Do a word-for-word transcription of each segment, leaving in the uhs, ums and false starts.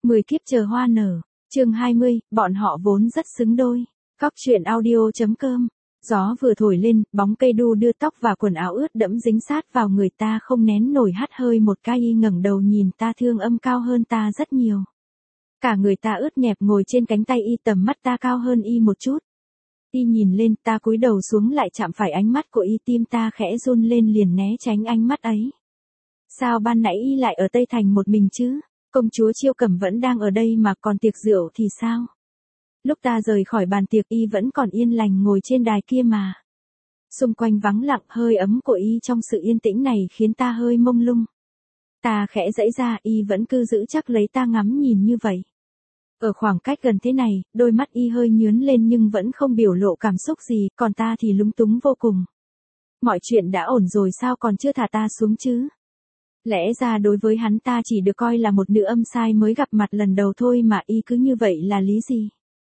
mười kiếp chờ hoa nở, chương hai mươi, bọn họ vốn rất xứng đôi. Cóc truyện audio.com. Gió vừa thổi lên, bóng cây đu đưa tóc và quần áo ướt đẫm dính sát vào người ta không nén nổi hắt hơi một cái. Y ngẩng đầu nhìn ta, Thương Âm cao hơn ta rất nhiều. Cả người ta ướt nhẹp ngồi trên cánh tay y, tầm mắt ta cao hơn y một chút. Y nhìn lên, ta cúi đầu xuống lại chạm phải ánh mắt của y, tim ta khẽ run lên liền né tránh ánh mắt ấy. Sao ban nãy y lại ở Tây Thành một mình chứ? Công chúa Chiêu Cẩm vẫn đang ở đây mà, còn tiệc rượu thì sao? Lúc ta rời khỏi bàn tiệc y vẫn còn yên lành ngồi trên đài kia mà. Xung quanh vắng lặng, hơi ấm của y trong sự yên tĩnh này khiến ta hơi mông lung. Ta khẽ giãy ra, y vẫn cứ giữ chắc lấy ta ngắm nhìn như vậy. Ở khoảng cách gần thế này, đôi mắt y hơi nhướn lên nhưng vẫn không biểu lộ cảm xúc gì, còn ta thì lúng túng vô cùng. Mọi chuyện đã ổn rồi sao còn chưa thả ta xuống chứ? Lẽ ra đối với hắn ta chỉ được coi là một nữ âm sai mới gặp mặt lần đầu thôi mà y cứ như vậy là lý gì?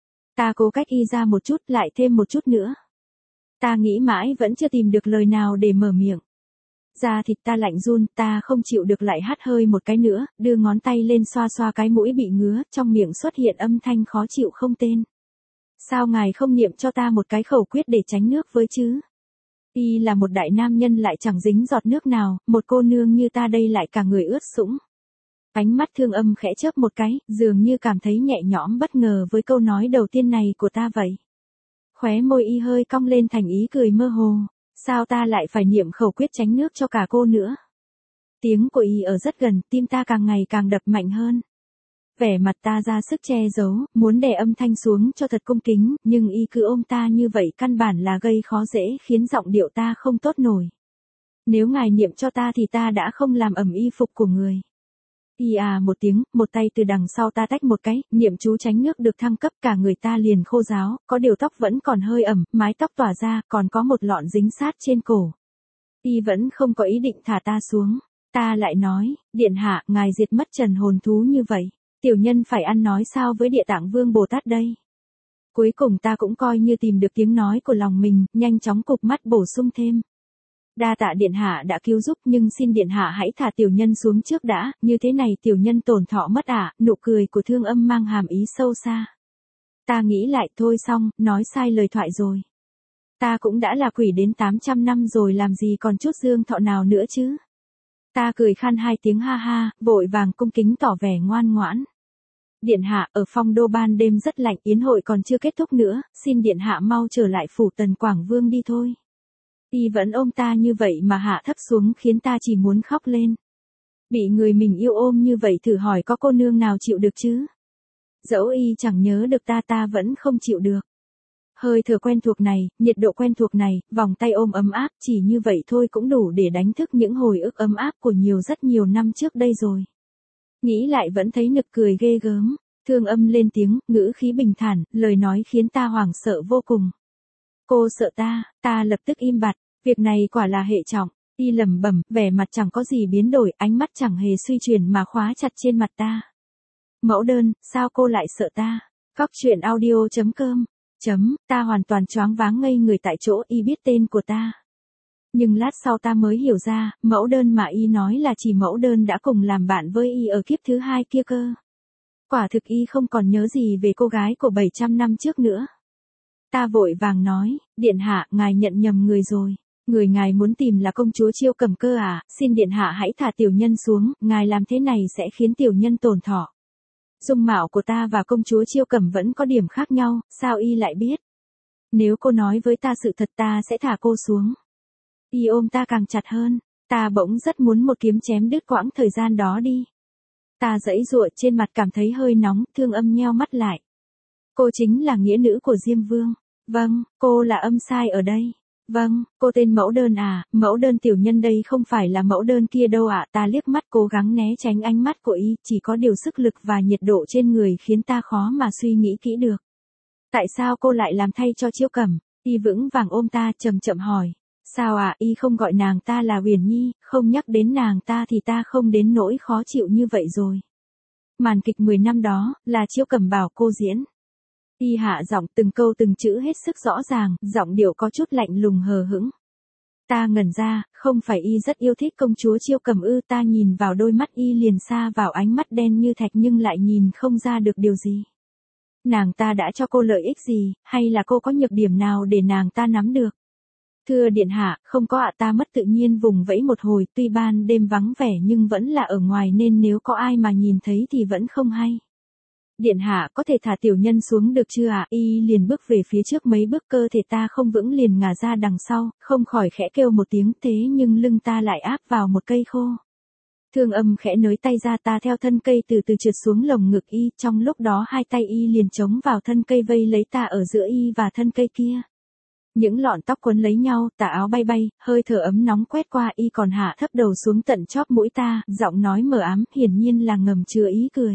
Ta cố cách y ra một chút, lại thêm một chút nữa. Ta nghĩ mãi vẫn chưa tìm được lời nào để mở miệng. Da thịt ta lạnh run, ta không chịu được lại hắt hơi một cái nữa, đưa ngón tay lên xoa xoa cái mũi bị ngứa, trong miệng xuất hiện âm thanh khó chịu không tên. Sao ngài không niệm cho ta một cái khẩu quyết để tránh nước với chứ? Y là một đại nam nhân lại chẳng dính giọt nước nào, một cô nương như ta đây lại cả người ướt sũng. Ánh mắt Thương Âm khẽ chớp một cái, dường như cảm thấy nhẹ nhõm bất ngờ với câu nói đầu tiên này của ta vậy. Khóe môi y hơi cong lên thành ý cười mơ hồ. Sao ta lại phải niệm khẩu quyết tránh nước cho cả cô nữa? Tiếng của y ở rất gần, tim ta càng ngày càng đập mạnh hơn. Vẻ mặt ta ra sức che giấu, muốn đè âm thanh xuống cho thật cung kính, nhưng y cứ ôm ta như vậy căn bản là gây khó dễ, khiến giọng điệu ta không tốt nổi. Nếu ngài niệm cho ta thì ta đã không làm ẩm y phục của người. Y à một tiếng, một tay từ đằng sau ta tách một cái, niệm chú tránh nước được thăng cấp, cả người ta liền khô ráo, có điều tóc vẫn còn hơi ẩm, mái tóc tỏa ra, còn có một lọn dính sát trên cổ. Y vẫn không có ý định thả ta xuống. Ta lại nói, điện hạ, ngài diệt mất trần hồn thú như vậy, tiểu nhân phải ăn nói sao với Địa Tạng Vương Bồ Tát đây? Cuối cùng ta cũng coi như tìm được tiếng nói của lòng mình, nhanh chóng cụp mắt bổ sung thêm. Đa tạ điện hạ đã cứu giúp, nhưng xin điện hạ hãy thả tiểu nhân xuống trước đã, như thế này tiểu nhân tổn thọ mất ạ. À. Nụ cười của Thương Âm mang hàm ý sâu xa. Ta nghĩ lại, thôi xong, nói sai lời thoại rồi. Ta cũng đã là quỷ đến tám trăm năm rồi, làm gì còn chút dương thọ nào nữa chứ? Ta cười khan hai tiếng ha ha, vội vàng cung kính tỏ vẻ ngoan ngoãn. Điện hạ, ở Phong Đô ban đêm rất lạnh, yến hội còn chưa kết thúc nữa, xin điện hạ mau trở lại phủ Tần Quảng Vương đi thôi. Y vẫn ôm ta như vậy mà hạ thấp xuống khiến ta chỉ muốn khóc lên. Bị người mình yêu ôm như vậy, thử hỏi có cô nương nào chịu được chứ? Dẫu y chẳng nhớ được ta, ta vẫn không chịu được. Hơi thở quen thuộc này, nhiệt độ quen thuộc này, vòng tay ôm ấm áp, chỉ như vậy thôi cũng đủ để đánh thức những hồi ức ấm áp của nhiều rất nhiều năm trước đây rồi. Nghĩ lại vẫn thấy nực cười ghê gớm. Thương Âm lên tiếng, ngữ khí bình thản, lời nói khiến ta hoảng sợ vô cùng. Cô sợ ta? Ta lập tức im bặt, việc này quả là hệ trọng. Y lẩm bẩm, vẻ mặt chẳng có gì biến đổi, ánh mắt chẳng hề suy chuyển mà khóa chặt trên mặt ta. Mẫu đơn, sao cô lại sợ ta? Cóc truyện audio.com. Chấm, ta hoàn toàn choáng váng ngây người tại chỗ, y biết tên của ta. Nhưng lát sau ta mới hiểu ra, mẫu đơn mà y nói là chỉ mẫu đơn đã cùng làm bạn với y ở kiếp thứ hai kia cơ. Quả thực y không còn nhớ gì về cô gái của bảy trăm năm trước nữa. Ta vội vàng nói, điện hạ, ngài nhận nhầm người rồi. Người ngài muốn tìm là công chúa Chiêu Cẩm cơ à, xin điện hạ hãy thả tiểu nhân xuống, ngài làm thế này sẽ khiến tiểu nhân tổn thọ. Dung mạo của ta và công chúa Chiêu Cẩm vẫn có điểm khác nhau, sao y lại biết? Nếu cô nói với ta sự thật ta sẽ thả cô xuống. Y ôm ta càng chặt hơn, ta bỗng rất muốn một kiếm chém đứt quãng thời gian đó đi. Ta giãy giụa, trên mặt cảm thấy hơi nóng, Thương Âm nheo mắt lại. Cô chính là nghĩa nữ của Diêm Vương. Vâng, cô là âm sai ở đây. Vâng, cô tên Mẫu Đơn à, Mẫu Đơn tiểu nhân đây không phải là Mẫu Đơn kia đâu ạ. À. Ta liếc mắt cố gắng né tránh ánh mắt của y, chỉ có điều sức lực và nhiệt độ trên người khiến ta khó mà suy nghĩ kỹ được. Tại sao cô lại làm thay cho Chiêu Cẩm? Y vững vàng ôm ta, chậm chậm hỏi. Sao ạ, à, y không gọi nàng ta là Uyển Nhi, không nhắc đến nàng ta thì ta không đến nỗi khó chịu như vậy rồi. Màn kịch mười năm đó, là Chiêu Cẩm bảo cô diễn. Y hạ giọng từng câu từng chữ hết sức rõ ràng, giọng điệu có chút lạnh lùng hờ hững. Ta ngẩn ra, không phải y rất yêu thích công chúa Chiêu Cầm ư? Ta nhìn vào đôi mắt y liền xa vào ánh mắt đen như thạch nhưng lại nhìn không ra được điều gì. Nàng ta đã cho cô lợi ích gì, hay là cô có nhược điểm nào để nàng ta nắm được? Thưa điện hạ, không có ạ. Ta mất tự nhiên vùng vẫy một hồi, tuy ban đêm vắng vẻ nhưng vẫn là ở ngoài nên nếu có ai mà nhìn thấy thì vẫn không hay. Điện hạ có thể thả tiểu nhân xuống được chưa ạ? Y liền bước về phía trước mấy bước, cơ thể ta không vững liền ngả ra đằng sau, không khỏi khẽ kêu một tiếng, thế nhưng lưng ta lại áp vào một cây khô. Thương Âm khẽ nới tay ra, ta theo thân cây từ từ trượt xuống lồng ngực y, trong lúc đó hai tay y liền chống vào thân cây vây lấy ta ở giữa y và thân cây kia. Những lọn tóc quấn lấy nhau, tà áo bay bay, hơi thở ấm nóng quét qua, y còn hạ thấp đầu xuống tận chóp mũi ta, giọng nói mờ ám, hiển nhiên là ngầm chứa ý cười.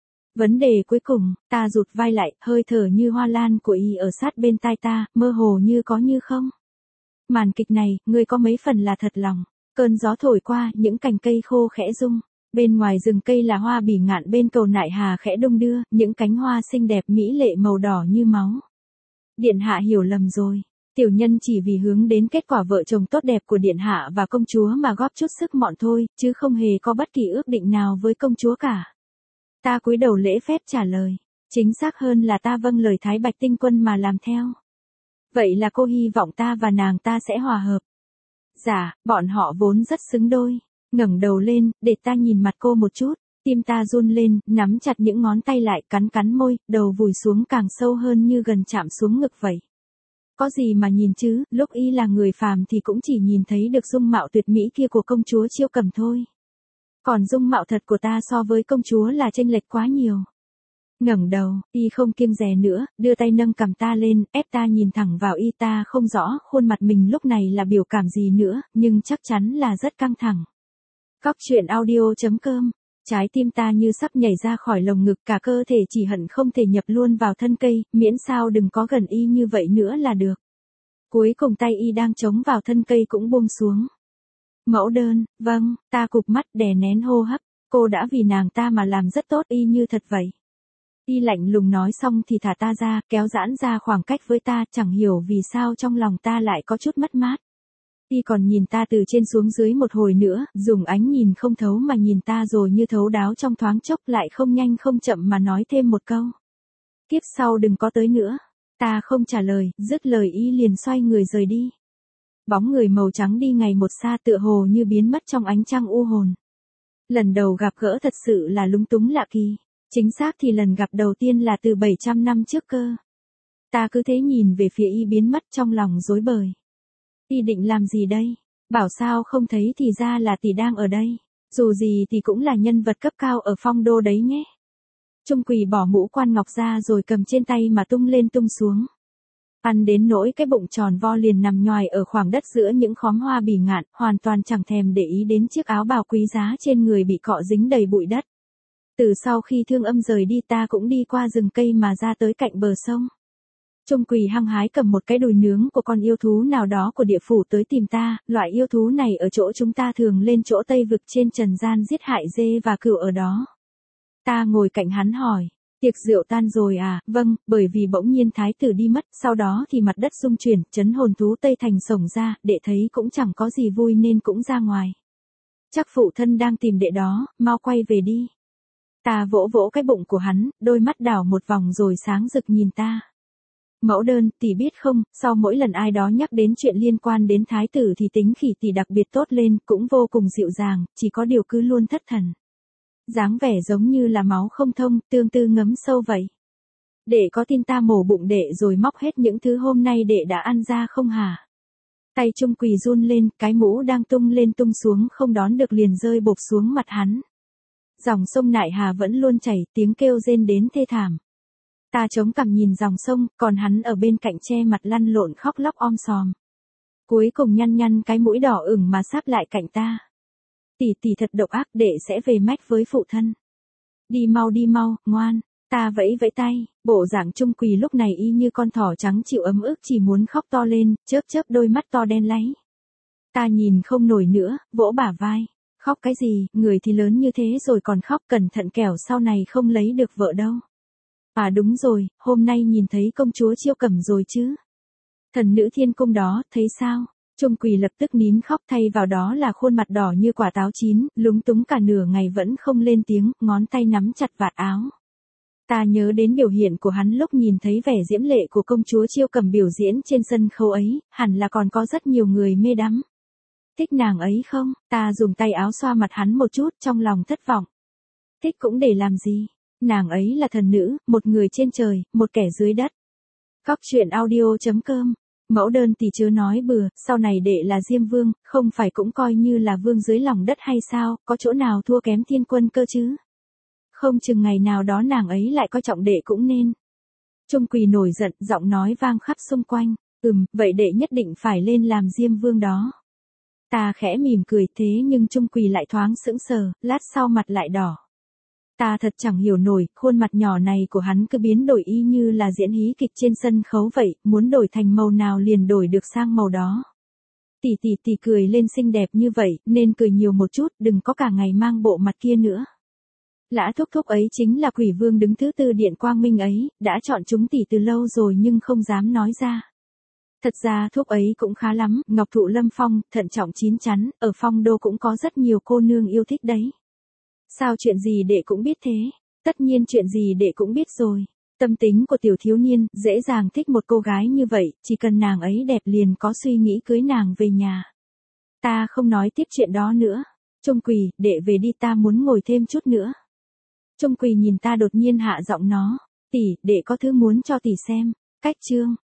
Vấn đề cuối cùng, ta rụt vai lại, hơi thở như hoa lan của y ở sát bên tai ta, mơ hồ như có như không. Màn kịch này, ngươi có mấy phần là thật lòng. Cơn gió thổi qua, những cành cây khô khẽ rung. Bên ngoài rừng cây là hoa bỉ ngạn, bên cầu nại hà khẽ đung đưa, những cánh hoa xinh đẹp mỹ lệ màu đỏ như máu. Điện hạ hiểu lầm rồi. Tiểu nhân chỉ vì hướng đến kết quả vợ chồng tốt đẹp của điện hạ và công chúa mà góp chút sức mọn thôi, chứ không hề có bất kỳ ước định nào với công chúa cả. Ta cúi đầu lễ phép trả lời. Chính xác hơn là ta vâng lời Thái Bạch Tinh Quân mà làm theo. Vậy là cô hy vọng ta và nàng ta sẽ hòa hợp. Dạ, bọn họ vốn rất xứng đôi. Ngẩng đầu lên, để ta nhìn mặt cô một chút. Tim ta run lên, nắm chặt những ngón tay lại, cắn cắn môi, đầu vùi xuống càng sâu hơn như gần chạm xuống ngực vậy. Có gì mà nhìn chứ, lúc y là người phàm thì cũng chỉ nhìn thấy được dung mạo tuyệt mỹ kia của công chúa Chiêu Cầm thôi. Còn dung mạo thật của ta so với công chúa là chênh lệch quá nhiều. Ngẩng đầu, y không kiêng dè nữa, đưa tay nâng cằm ta lên, ép ta nhìn thẳng vào y. Ta không rõ khuôn mặt mình lúc này là biểu cảm gì nữa, nhưng chắc chắn là rất căng thẳng. Cóc truyện audio chấm com. Trái tim ta như sắp nhảy ra khỏi lồng ngực, cả cơ thể chỉ hận không thể nhập luôn vào thân cây, miễn sao đừng có gần y như vậy nữa là được. Cuối cùng tay y đang chống vào thân cây cũng buông xuống. Mẫu đơn, vâng, ta cụp mắt đè nén hô hấp, cô đã vì nàng ta mà làm rất tốt y như thật vậy. Y lạnh lùng nói xong thì thả ta ra, kéo giãn ra khoảng cách với ta, chẳng hiểu vì sao trong lòng ta lại có chút mất mát. Y còn nhìn ta từ trên xuống dưới một hồi nữa, dùng ánh nhìn không thấu mà nhìn ta rồi như thấu đáo trong thoáng chốc, lại không nhanh không chậm mà nói thêm một câu. Kiếp sau đừng có tới nữa. Ta không trả lời, dứt lời y liền xoay người rời đi. Bóng người màu trắng đi ngày một xa, tựa hồ như biến mất trong ánh trăng u hồn. Lần đầu gặp gỡ thật sự là lúng túng lạ kỳ. Chính xác thì lần gặp đầu tiên là từ bảy trăm năm trước cơ. Ta cứ thế nhìn về phía y biến mất trong lòng rối bời. Y định làm gì đây? Bảo sao không thấy thì ra là tỷ đang ở đây. Dù gì thì cũng là nhân vật cấp cao ở Phong Đô đấy nhé. Trung Quỳ bỏ mũ quan ngọc ra rồi cầm trên tay mà tung lên tung xuống. Ăn đến nỗi cái bụng tròn vo liền nằm nhoài ở khoảng đất giữa những khóm hoa bỉ ngạn, hoàn toàn chẳng thèm để ý đến chiếc áo bào quý giá trên người bị cọ dính đầy bụi đất. Từ sau khi Thương Âm rời đi ta cũng đi qua rừng cây mà ra tới cạnh bờ sông. Trung Quỳ hăng hái cầm một cái đùi nướng của con yêu thú nào đó của địa phủ tới tìm ta, loại yêu thú này ở chỗ chúng ta thường lên chỗ Tây Vực trên trần gian giết hại dê và cừu ở đó. Ta ngồi cạnh hắn hỏi, tiệc rượu tan rồi à? Vâng, bởi vì bỗng nhiên thái tử đi mất, sau đó thì mặt đất xung chuyển, trấn hồn thú Tây Thành sổng ra, đệ thấy cũng chẳng có gì vui nên cũng ra ngoài. Chắc phụ thân đang tìm đệ đó, mau quay về đi. Ta vỗ vỗ cái bụng của hắn, đôi mắt đảo một vòng rồi sáng rực nhìn ta. Mẫu đơn, tỷ biết không, sau mỗi lần ai đó nhắc đến chuyện liên quan đến thái tử thì tính khỉ tỷ đặc biệt tốt lên, cũng vô cùng dịu dàng, chỉ có điều cứ luôn thất thần. Dáng vẻ giống như là máu không thông, tương tư ngấm sâu vậy. Đệ có tin ta mổ bụng đệ rồi móc hết những thứ hôm nay đệ đã ăn ra không hả? Tay Trung Quỳ run lên, cái mũ đang tung lên tung xuống không đón được liền rơi bộp xuống mặt hắn. Dòng sông Nại Hà vẫn luôn chảy, tiếng kêu rên đến thê thảm. Ta chống cằm nhìn dòng sông, còn hắn ở bên cạnh che mặt lăn lộn khóc lóc om sòm. Cuối cùng nhăn nhăn cái mũi đỏ ửng mà sáp lại cạnh ta. Tỷ tỷ thật độc ác, đệ sẽ về mách với phụ thân. Đi mau đi mau, ngoan. Ta vẫy vẫy tay, bộ dạng Trung Quỳ lúc này y như con thỏ trắng chịu ấm ức chỉ muốn khóc to lên, chớp chớp đôi mắt to đen láy. Ta nhìn không nổi nữa, vỗ bả vai. Khóc cái gì, người thì lớn như thế rồi còn khóc, cẩn thận kẻo sau này không lấy được vợ đâu. À đúng rồi, hôm nay nhìn thấy công chúa Chiêu Cầm rồi chứ. Thần nữ thiên cung đó, thấy sao? Trung Quỳ lập tức nín khóc, thay vào đó là khuôn mặt đỏ như quả táo chín, lúng túng cả nửa ngày vẫn không lên tiếng, ngón tay nắm chặt vạt áo. Ta nhớ đến biểu hiện của hắn lúc nhìn thấy vẻ diễm lệ của công chúa Chiêu Cầm biểu diễn trên sân khấu ấy, hẳn là còn có rất nhiều người mê đắm. Thích nàng ấy không? Ta dùng tay áo xoa mặt hắn một chút, trong lòng thất vọng. Thích cũng để làm gì? Nàng ấy là thần nữ, một người trên trời, một kẻ dưới đất. Cóc truyện audio chấm com. Mẫu đơn thì chớ nói bừa, sau này đệ là Diêm Vương, không phải cũng coi như là vương dưới lòng đất hay sao, có chỗ nào thua kém thiên quân cơ chứ? Không chừng ngày nào đó nàng ấy lại coi trọng đệ cũng nên. Trung Quỳ nổi giận, giọng nói vang khắp xung quanh. Ừm, vậy đệ nhất định phải lên làm Diêm Vương đó. Ta khẽ mỉm cười, thế nhưng Trung Quỳ lại thoáng sững sờ, lát sau mặt lại đỏ. Ta thật chẳng hiểu nổi, khuôn mặt nhỏ này của hắn cứ biến đổi y như là diễn hí kịch trên sân khấu vậy, muốn đổi thành màu nào liền đổi được sang màu đó. Tỷ tỷ tỷ cười lên xinh đẹp như vậy, nên cười nhiều một chút, đừng có cả ngày mang bộ mặt kia nữa. Lã thúc thúc ấy chính là quỷ vương đứng thứ tư điện quang minh ấy, đã chọn chúng tỷ từ lâu rồi nhưng không dám nói ra. Thật ra thúc ấy cũng khá lắm, ngọc thụ lâm phong, thận trọng chín chắn, ở phong đô cũng có rất nhiều cô nương yêu thích đấy. Sao chuyện gì đệ cũng biết thế? Tất nhiên chuyện gì đệ cũng biết rồi. Tâm tính của tiểu thiếu niên, dễ dàng thích một cô gái như vậy, chỉ cần nàng ấy đẹp liền có suy nghĩ cưới nàng về nhà. Ta không nói tiếp chuyện đó nữa. Trung Quỳ, đệ về đi, ta muốn ngồi thêm chút nữa. Trung Quỳ nhìn ta đột nhiên hạ giọng nó. Tỷ, đệ có thứ muốn cho tỷ xem. Cách chương.